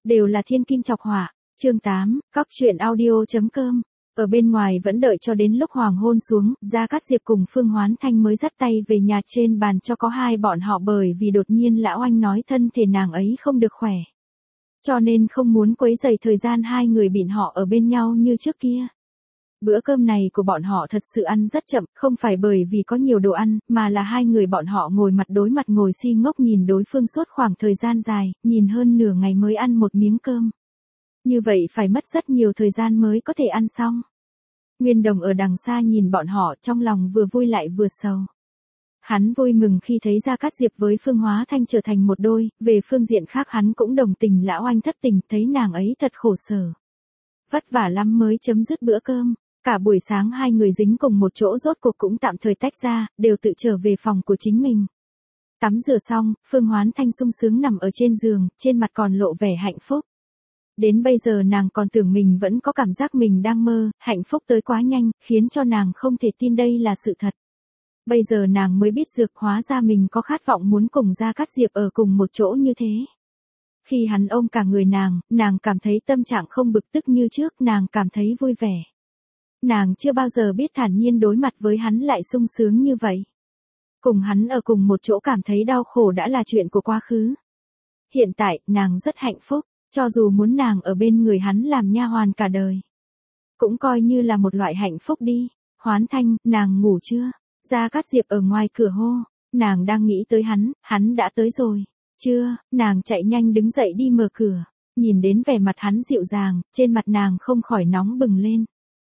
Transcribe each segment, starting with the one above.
Đều là thiên kim chọc họa. Chương 8, Cóc truyện audio.com. Ở bên ngoài vẫn đợi cho đến lúc hoàng hôn xuống, Gia Cát Diệp cùng Phương Hoán Thanh mới dắt tay về nhà trên bàn cho có hai bọn họ, bởi vì đột nhiên lão anh nói thân thể nàng ấy không được khỏe. Cho nên không muốn quấy rầy thời gian hai người bọn họ ở bên nhau như trước kia. Bữa cơm này của bọn họ thật sự ăn rất chậm, không phải bởi vì có nhiều đồ ăn, mà là hai người bọn họ ngồi mặt đối mặt ngồi si ngốc nhìn đối phương suốt khoảng thời gian dài, nhìn hơn nửa ngày mới ăn một miếng cơm. Như vậy phải mất rất nhiều thời gian mới có thể ăn xong. Nguyên Đồng ở đằng xa nhìn bọn họ, trong lòng vừa vui lại vừa sầu. Hắn vui mừng khi thấy Gia Cát Diệp với Phương Hóa Thanh trở thành một đôi, về phương diện khác hắn cũng đồng tình lão anh thất tình, thấy nàng ấy thật khổ sở. Vất vả lắm mới chấm dứt bữa cơm. Cả buổi sáng hai người dính cùng một chỗ rốt cuộc cũng tạm thời tách ra, đều tự trở về phòng của chính mình. Tắm rửa xong, Phương Hoán Thanh sung sướng nằm ở trên giường, trên mặt còn lộ vẻ hạnh phúc. Đến bây giờ nàng còn tưởng mình vẫn có cảm giác mình đang mơ, hạnh phúc tới quá nhanh, khiến cho nàng không thể tin đây là sự thật. Bây giờ nàng mới biết được hóa ra mình có khát vọng muốn cùng Gia Cát Diệp ở cùng một chỗ như thế. Khi hắn ôm cả người nàng cảm thấy tâm trạng không bực tức như trước, nàng cảm thấy vui vẻ. Nàng chưa bao giờ biết thản nhiên đối mặt với hắn lại sung sướng như vậy. Cùng hắn ở cùng một chỗ cảm thấy đau khổ đã là chuyện của quá khứ. Hiện tại, nàng rất hạnh phúc, cho dù muốn nàng ở bên người hắn làm nha hoàn cả đời. Cũng coi như là một loại hạnh phúc đi. Hoán Thanh, nàng ngủ chưa? Gia Cát Diệp ở ngoài cửa hô, nàng đang nghĩ tới hắn đã tới rồi. Chưa, nàng chạy nhanh đứng dậy đi mở cửa, nhìn đến vẻ mặt hắn dịu dàng, trên mặt nàng không khỏi nóng bừng lên.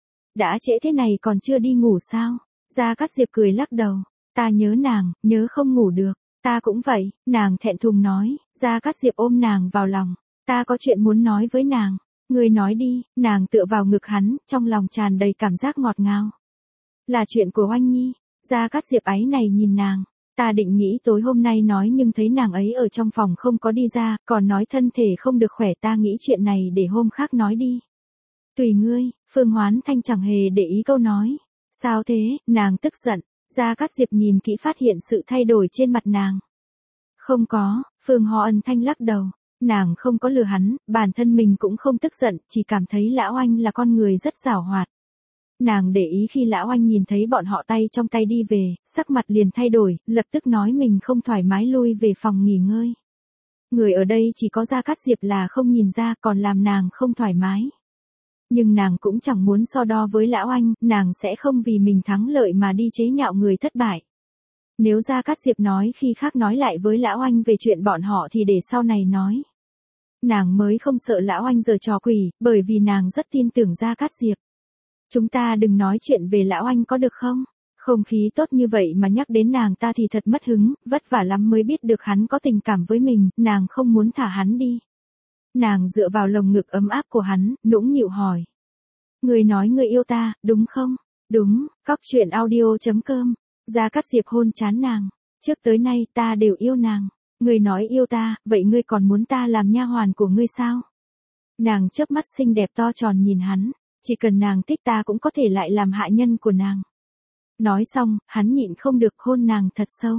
Đã trễ thế này còn chưa đi ngủ sao? Gia Cát Diệp cười lắc đầu, ta nhớ nàng, nhớ không ngủ được, ta cũng vậy, nàng thẹn thùng nói. Gia Cát Diệp ôm nàng vào lòng, ta có chuyện muốn nói với nàng, ngươi nói đi. Nàng tựa vào ngực hắn, trong lòng tràn đầy cảm giác ngọt ngào. Là chuyện của Oanh Nhi. Gia Cát Diệp áy này nhìn nàng, ta định nghĩ tối hôm nay nói nhưng thấy nàng ấy ở trong phòng không có đi ra, còn nói thân thể không được khỏe, ta nghĩ chuyện này để hôm khác nói đi. Tùy ngươi. Phương Hoán Thanh chẳng hề để ý câu nói. Sao thế? Nàng tức giận. Gia Cát Diệp nhìn kỹ phát hiện sự thay đổi trên mặt nàng. Không có. Phương Hoán Thanh lắc đầu. Nàng không có lừa hắn, bản thân mình cũng không tức giận, chỉ cảm thấy lão anh là con người rất giảo hoạt. Nàng để ý khi lão anh nhìn thấy bọn họ tay trong tay đi về, sắc mặt liền thay đổi, lập tức nói mình không thoải mái lui về phòng nghỉ ngơi. Người ở đây chỉ có Gia Cát Diệp là không nhìn ra, còn làm nàng không thoải mái. Nhưng nàng cũng chẳng muốn so đo với lão anh, nàng sẽ không vì mình thắng lợi mà đi chế nhạo người thất bại. Nếu Gia Cát Diệp nói khi khác nói lại với lão anh về chuyện bọn họ thì để sau này nói. Nàng mới không sợ lão anh giở trò quỷ, bởi vì nàng rất tin tưởng Gia Cát Diệp. Chúng ta đừng nói chuyện về lão anh có được không? Không khí tốt như vậy mà nhắc đến nàng ta thì thật mất hứng, vất vả lắm mới biết được hắn có tình cảm với mình, nàng không muốn thả hắn đi. Nàng dựa vào lồng ngực ấm áp của hắn, nũng nịu hỏi. Người nói người yêu ta, đúng không? Đúng. Cóc truyện audio.com. Gia Cát Diệp hôn trán nàng. Trước tới nay ta đều yêu nàng. Người nói yêu ta, vậy ngươi còn muốn ta làm nha hoàn của ngươi sao? Nàng chớp mắt xinh đẹp to tròn nhìn hắn. Chỉ cần nàng thích ta cũng có thể lại làm hạ nhân của nàng. Nói xong, hắn nhịn không được hôn nàng thật sâu.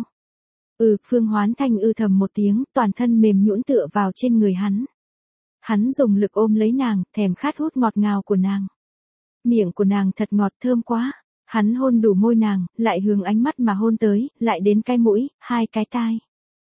Phương Hoán Thanh thầm một tiếng, toàn thân mềm nhũn tựa vào trên người hắn. Hắn dùng lực ôm lấy nàng, thèm khát hút ngọt ngào của nàng. Miệng của nàng thật ngọt thơm quá. Hắn hôn đủ môi nàng, lại hướng ánh mắt mà hôn tới, lại đến cái mũi, hai cái tai.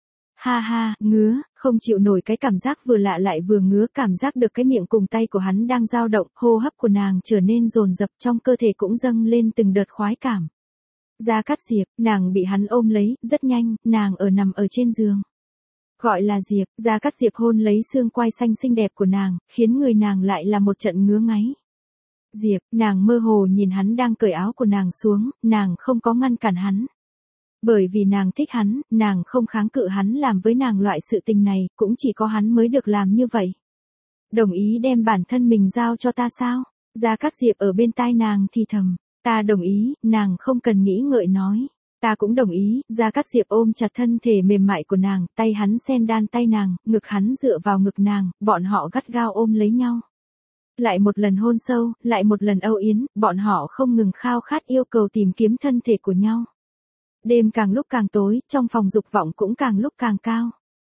Ha ha, ngứa, không chịu nổi cái cảm giác vừa lạ lại vừa ngứa, cảm giác được cái miệng cùng tay của hắn đang dao động, hô hấp của nàng trở nên dồn dập, trong cơ thể cũng dâng lên từng đợt khoái cảm. Gia Cát Diệp, nàng bị hắn ôm lấy, rất nhanh, nàng nằm ở trên giường. Gọi là Diệp, Gia Cát Diệp hôn lấy xương quai xanh xinh đẹp của nàng, khiến người nàng lại là một trận ngứa ngáy. Diệp, nàng mơ hồ nhìn hắn đang cởi áo của nàng xuống, nàng không có ngăn cản hắn. Bởi vì nàng thích hắn, nàng không kháng cự hắn làm với nàng loại sự tình này, cũng chỉ có hắn mới được làm như vậy. Đồng ý đem bản thân mình giao cho ta sao? Gia Cát Diệp ở bên tai nàng thì thầm, ta đồng ý, nàng không cần nghĩ ngợi nói. Ta cũng đồng ý. Gia Cát Diệp ôm chặt thân thể mềm mại của nàng, tay hắn xen đan tay nàng, ngực hắn dựa vào ngực nàng, bọn họ gắt gao ôm lấy nhau. Lại một lần hôn sâu, lại một lần âu yếm, bọn họ không ngừng khao khát yêu cầu tìm kiếm thân thể của nhau. Đêm càng lúc càng tối, trong phòng dục vọng cũng càng lúc càng cao.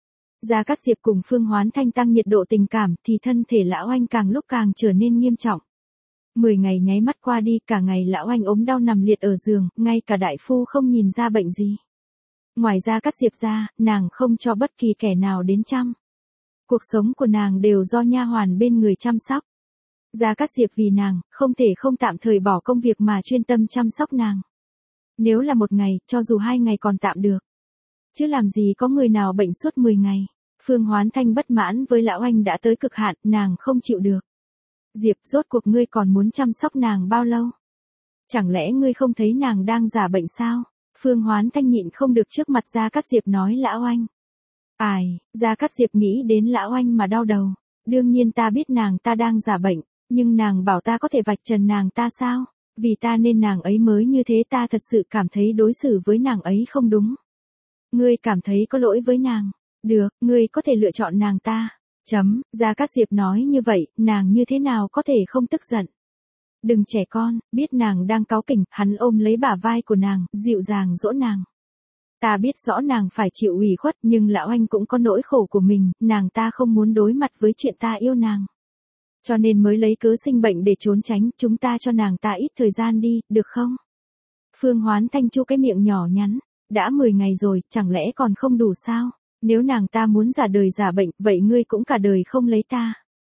Gia Cát Diệp cùng Phương Hoán Thanh tăng nhiệt độ tình cảm thì thân thể lão anh càng lúc càng trở nên nghiêm trọng. 10 ngày nháy mắt qua đi, cả ngày lão anh ốm đau nằm liệt ở giường, ngay cả đại phu không nhìn ra bệnh gì. Ngoài Gia Cát Diệp ra, nàng không cho bất kỳ kẻ nào đến chăm. Cuộc sống của nàng đều do nha hoàn bên người chăm sóc. Gia Cát Diệp vì nàng, không thể không tạm thời bỏ công việc mà chuyên tâm chăm sóc nàng. Nếu là một ngày, cho dù 2 ngày còn tạm được. Chứ làm gì có người nào bệnh suốt 10 ngày. Phương Hoán Thanh bất mãn với lão anh đã tới cực hạn, nàng không chịu được. Diệp, rốt cuộc ngươi còn muốn chăm sóc nàng bao lâu? Chẳng lẽ ngươi không thấy nàng đang giả bệnh sao? Phương Hoán Thanh nhịn không được trước mặt Gia Cát Diệp nói lão anh. Ai, Gia Cát Diệp nghĩ đến lão anh mà đau đầu. Đương nhiên ta biết nàng ta đang giả bệnh, nhưng nàng bảo ta có thể vạch trần nàng ta sao? Vì ta nên nàng ấy mới như thế, ta thật sự cảm thấy đối xử với nàng ấy không đúng. Ngươi cảm thấy có lỗi với nàng. Được, ngươi có thể lựa chọn nàng ta. Gia Cát Diệp nói như vậy, nàng như thế nào có thể không tức giận. Đừng trẻ con, biết nàng đang cáu kỉnh, hắn ôm lấy bả vai của nàng, dịu dàng dỗ nàng. Ta biết rõ nàng phải chịu ủy khuất, nhưng lão anh cũng có nỗi khổ của mình, nàng ta không muốn đối mặt với chuyện ta yêu nàng. Cho nên mới lấy cớ sinh bệnh để trốn tránh, chúng ta cho nàng ta ít thời gian đi, được không? Phương Hoán Thanh chu cái miệng nhỏ nhắn, đã 10 ngày rồi, chẳng lẽ còn không đủ sao? Nếu nàng ta muốn giả đời giả bệnh, vậy ngươi cũng cả đời không lấy ta.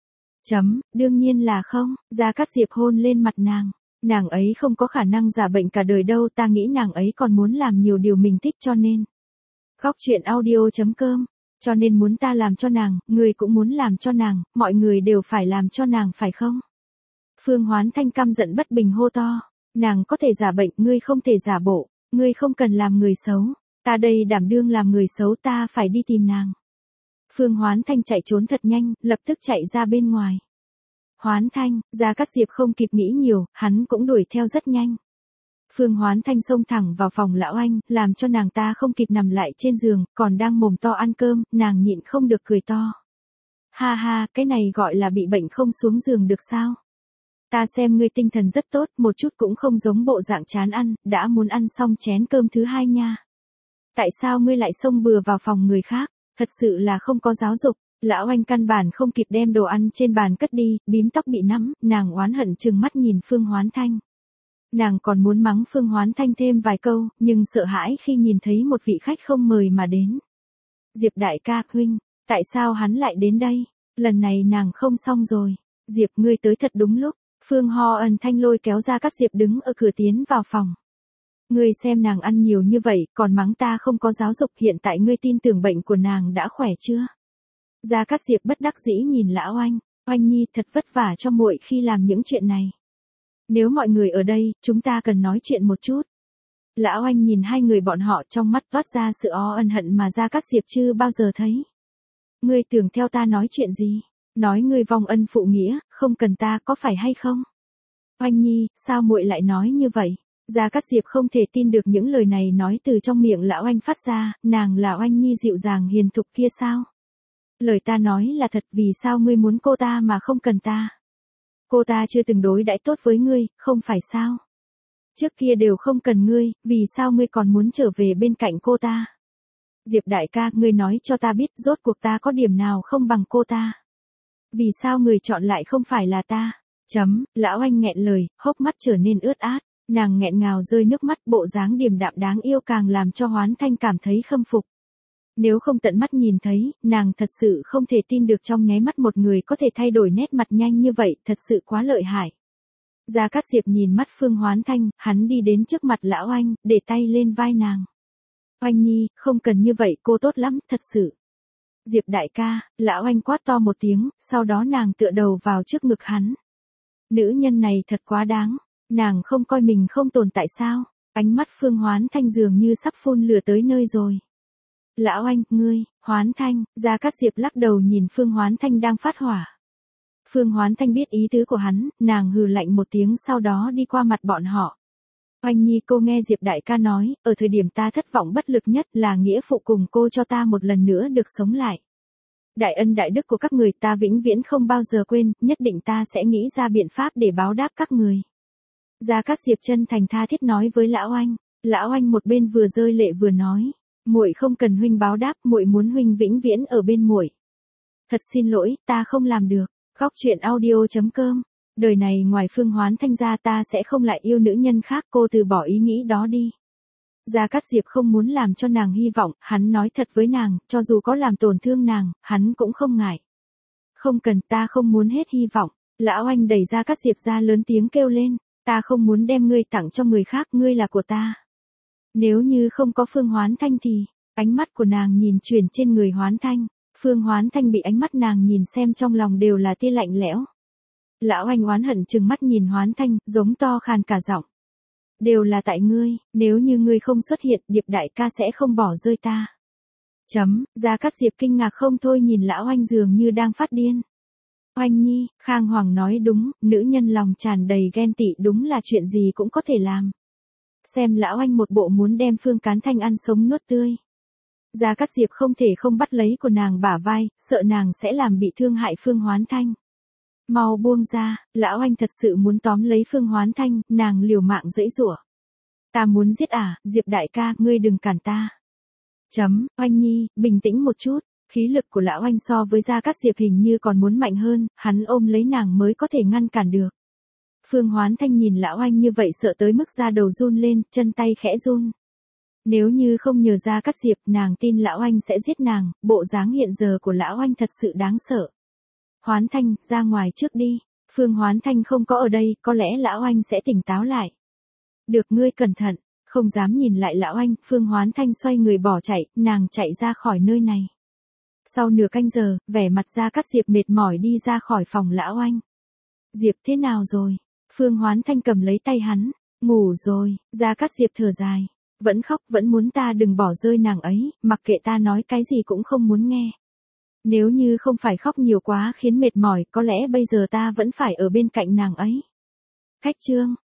Đương nhiên là không. Gia Cát Diệp hôn lên mặt nàng. Nàng ấy không có khả năng giả bệnh cả đời đâu, ta nghĩ nàng ấy còn muốn làm nhiều điều mình thích cho nên. Góc truyện audio.com. Cho nên muốn ta làm cho nàng, ngươi cũng muốn làm cho nàng, mọi người đều phải làm cho nàng phải không? Phương Hoán Thanh căm giận bất bình hô to. Nàng có thể giả bệnh, ngươi không thể giả bộ, ngươi không cần làm người xấu. Ta đây đảm đương làm người xấu, ta phải đi tìm nàng. Phương Hoán Thanh chạy trốn thật nhanh, lập tức chạy ra bên ngoài. Hoán Thanh, Gia Cát Diệp không kịp nghĩ nhiều, hắn cũng đuổi theo rất nhanh. Phương Hoán Thanh xông thẳng vào phòng lão anh, làm cho nàng ta không kịp nằm lại trên giường, còn đang mồm to ăn cơm, nàng nhịn không được cười to. Ha ha, cái này gọi là bị bệnh không xuống giường được sao? Ta xem ngươi tinh thần rất tốt, một chút cũng không giống bộ dạng chán ăn, đã muốn ăn xong chén cơm thứ 2 nha. Tại sao ngươi lại xông bừa vào phòng người khác? Thật sự là không có giáo dục. Lão anh căn bản không kịp đem đồ ăn trên bàn cất đi, bím tóc bị nắm, nàng oán hận trừng mắt nhìn Phương Hoán Thanh. Nàng còn muốn mắng Phương Hoán Thanh thêm vài câu, nhưng sợ hãi khi nhìn thấy một vị khách không mời mà đến. Diệp đại ca, huynh, tại sao hắn lại đến đây? Lần này nàng không xong rồi. Diệp, ngươi tới thật đúng lúc. Phương Ho Ân Thanh lôi kéo Gia Cát Diệp đứng ở cửa tiến vào phòng. Ngươi xem nàng ăn nhiều như vậy, còn mắng ta không có giáo dục, hiện tại ngươi tin tưởng bệnh của nàng đã khỏe chưa? Gia Cát Diệp bất đắc dĩ nhìn lão anh, oanh nhi thật vất vả cho muội khi làm những chuyện này. Nếu mọi người ở đây, chúng ta cần nói chuyện một chút. Lão anh nhìn hai người bọn họ, trong mắt toát ra sự ân hận mà Gia Cát Diệp chưa bao giờ thấy. Ngươi tưởng theo ta nói chuyện gì? Nói ngươi vong ân phụ nghĩa, không cần ta, có phải hay không? Oanh nhi, sao muội lại nói như vậy? Gia Cát Diệp không thể tin được những lời này nói từ trong miệng lão anh phát ra, nàng là Oanh nhi dịu dàng hiền thục kia sao? Lời ta nói là thật, vì sao ngươi muốn cô ta mà không cần ta? Cô ta chưa từng đối đãi tốt với ngươi, không phải sao? Trước kia đều không cần ngươi, vì sao ngươi còn muốn trở về bên cạnh cô ta? Diệp đại ca, ngươi nói cho ta biết, rốt cuộc ta có điểm nào không bằng cô ta? Vì sao người chọn lại không phải là ta? Lão anh nghẹn lời, hốc mắt trở nên ướt át, nàng nghẹn ngào rơi nước mắt, bộ dáng điềm đạm đáng yêu càng làm cho Hoán Thanh cảm thấy khâm phục. Nếu không tận mắt nhìn thấy, nàng thật sự không thể tin được trong nháy mắt một người có thể thay đổi nét mặt nhanh như vậy, thật sự quá lợi hại. Gia Cát Diệp nhìn mắt Phương Hoán Thanh, hắn đi đến trước mặt lão anh, để tay lên vai nàng. Oanh nhi, không cần như vậy, cô tốt lắm, thật sự. Diệp đại ca, lão anh quát to một tiếng, sau đó nàng tựa đầu vào trước ngực hắn. Nữ nhân này thật quá đáng, nàng không coi mình không tồn tại sao? Ánh mắt Phương Hoán Thanh dường như sắp phun lửa tới nơi rồi. Lão anh, ngươi, Hoán Thanh, Gia Cát Diệp lắc đầu nhìn Phương Hoán Thanh đang phát hỏa. Phương Hoán Thanh biết ý tứ của hắn, nàng hừ lạnh một tiếng sau đó đi qua mặt bọn họ. Oanh nhi, cô nghe Diệp đại ca nói, ở thời điểm ta thất vọng bất lực nhất là nghĩa phụ cùng cô cho ta một lần nữa được sống lại. Đại ân đại đức của các người ta vĩnh viễn không bao giờ quên, nhất định ta sẽ nghĩ ra biện pháp để báo đáp các người. Gia Cát Diệp chân thành tha thiết nói với lão anh một bên vừa rơi lệ vừa nói. Muội không cần huynh báo đáp, muội muốn huynh vĩnh viễn ở bên muội. Thật xin lỗi, ta không làm được. Góc truyện audio.com. Đời này ngoài Phương Hoán Thanh ra ta sẽ không lại yêu nữ nhân khác, cô từ bỏ ý nghĩ đó đi. Gia Cát Diệp không muốn làm cho nàng hy vọng, hắn nói thật với nàng, cho dù có làm tổn thương nàng, hắn cũng không ngại. Không cần, ta không muốn hết hy vọng. Lão Anh đẩy Gia Cát Diệp ra lớn tiếng kêu lên, ta không muốn đem ngươi tặng cho người khác, ngươi là của ta. Nếu như không có Phương Hoán Thanh thì, ánh mắt của nàng nhìn chuyển trên người Hoán Thanh. Phương Hoán Thanh bị ánh mắt nàng nhìn xem trong lòng đều là tia lạnh lẽo. Lão Anh oán hận trừng mắt nhìn Hoán Thanh, giống to khàn cả giọng. Đều là tại ngươi, nếu như ngươi không xuất hiện, Điệp đại ca sẽ không bỏ rơi ta. Gia Cát Diệp kinh ngạc không thôi nhìn Lão Anh dường như đang phát điên. Oanh nhi, Khang Hoàng nói đúng, nữ nhân lòng tràn đầy ghen tị đúng là chuyện gì cũng có thể làm. Xem Lão Anh một bộ muốn đem Phương Cán Thanh ăn sống nuốt tươi. Gia Cát Diệp không thể không bắt lấy của nàng bả vai, sợ nàng sẽ làm bị thương hại Phương Hoán Thanh. Mau buông ra, Lão Anh thật sự muốn tóm lấy Phương Hoán Thanh, nàng liều mạng giãy giụa. Ta muốn giết Diệp đại ca, ngươi đừng cản ta. Oanh nhi, bình tĩnh một chút, khí lực của Lão Anh so với Gia Cát Diệp hình như còn muốn mạnh hơn, hắn ôm lấy nàng mới có thể ngăn cản được. Phương Hoán Thanh nhìn Lão Anh như vậy sợ tới mức da đầu run lên, chân tay khẽ run. Nếu như không nhờ Gia Cát Diệp, nàng tin Lão Anh sẽ giết nàng, bộ dáng hiện giờ của Lão Anh thật sự đáng sợ. Hoán Thanh, ra ngoài trước đi. Phương Hoán Thanh không có ở đây, có lẽ Lão Anh sẽ tỉnh táo lại. Được, ngươi cẩn thận. Không dám nhìn lại Lão Anh, Phương Hoán Thanh xoay người bỏ chạy, nàng chạy ra khỏi nơi này. Sau nửa canh giờ, vẻ mặt Gia Cát Diệp mệt mỏi đi ra khỏi phòng Lão Anh. Diệp thế nào rồi? Phương Hoán Thanh cầm lấy tay hắn. Ngủ rồi, Gia Cát Diệp thở dài. Vẫn khóc, vẫn muốn ta đừng bỏ rơi nàng ấy, mặc kệ ta nói cái gì cũng không muốn nghe. Nếu như không phải khóc nhiều quá khiến mệt mỏi, có lẽ bây giờ ta vẫn phải ở bên cạnh nàng ấy. Khách chương.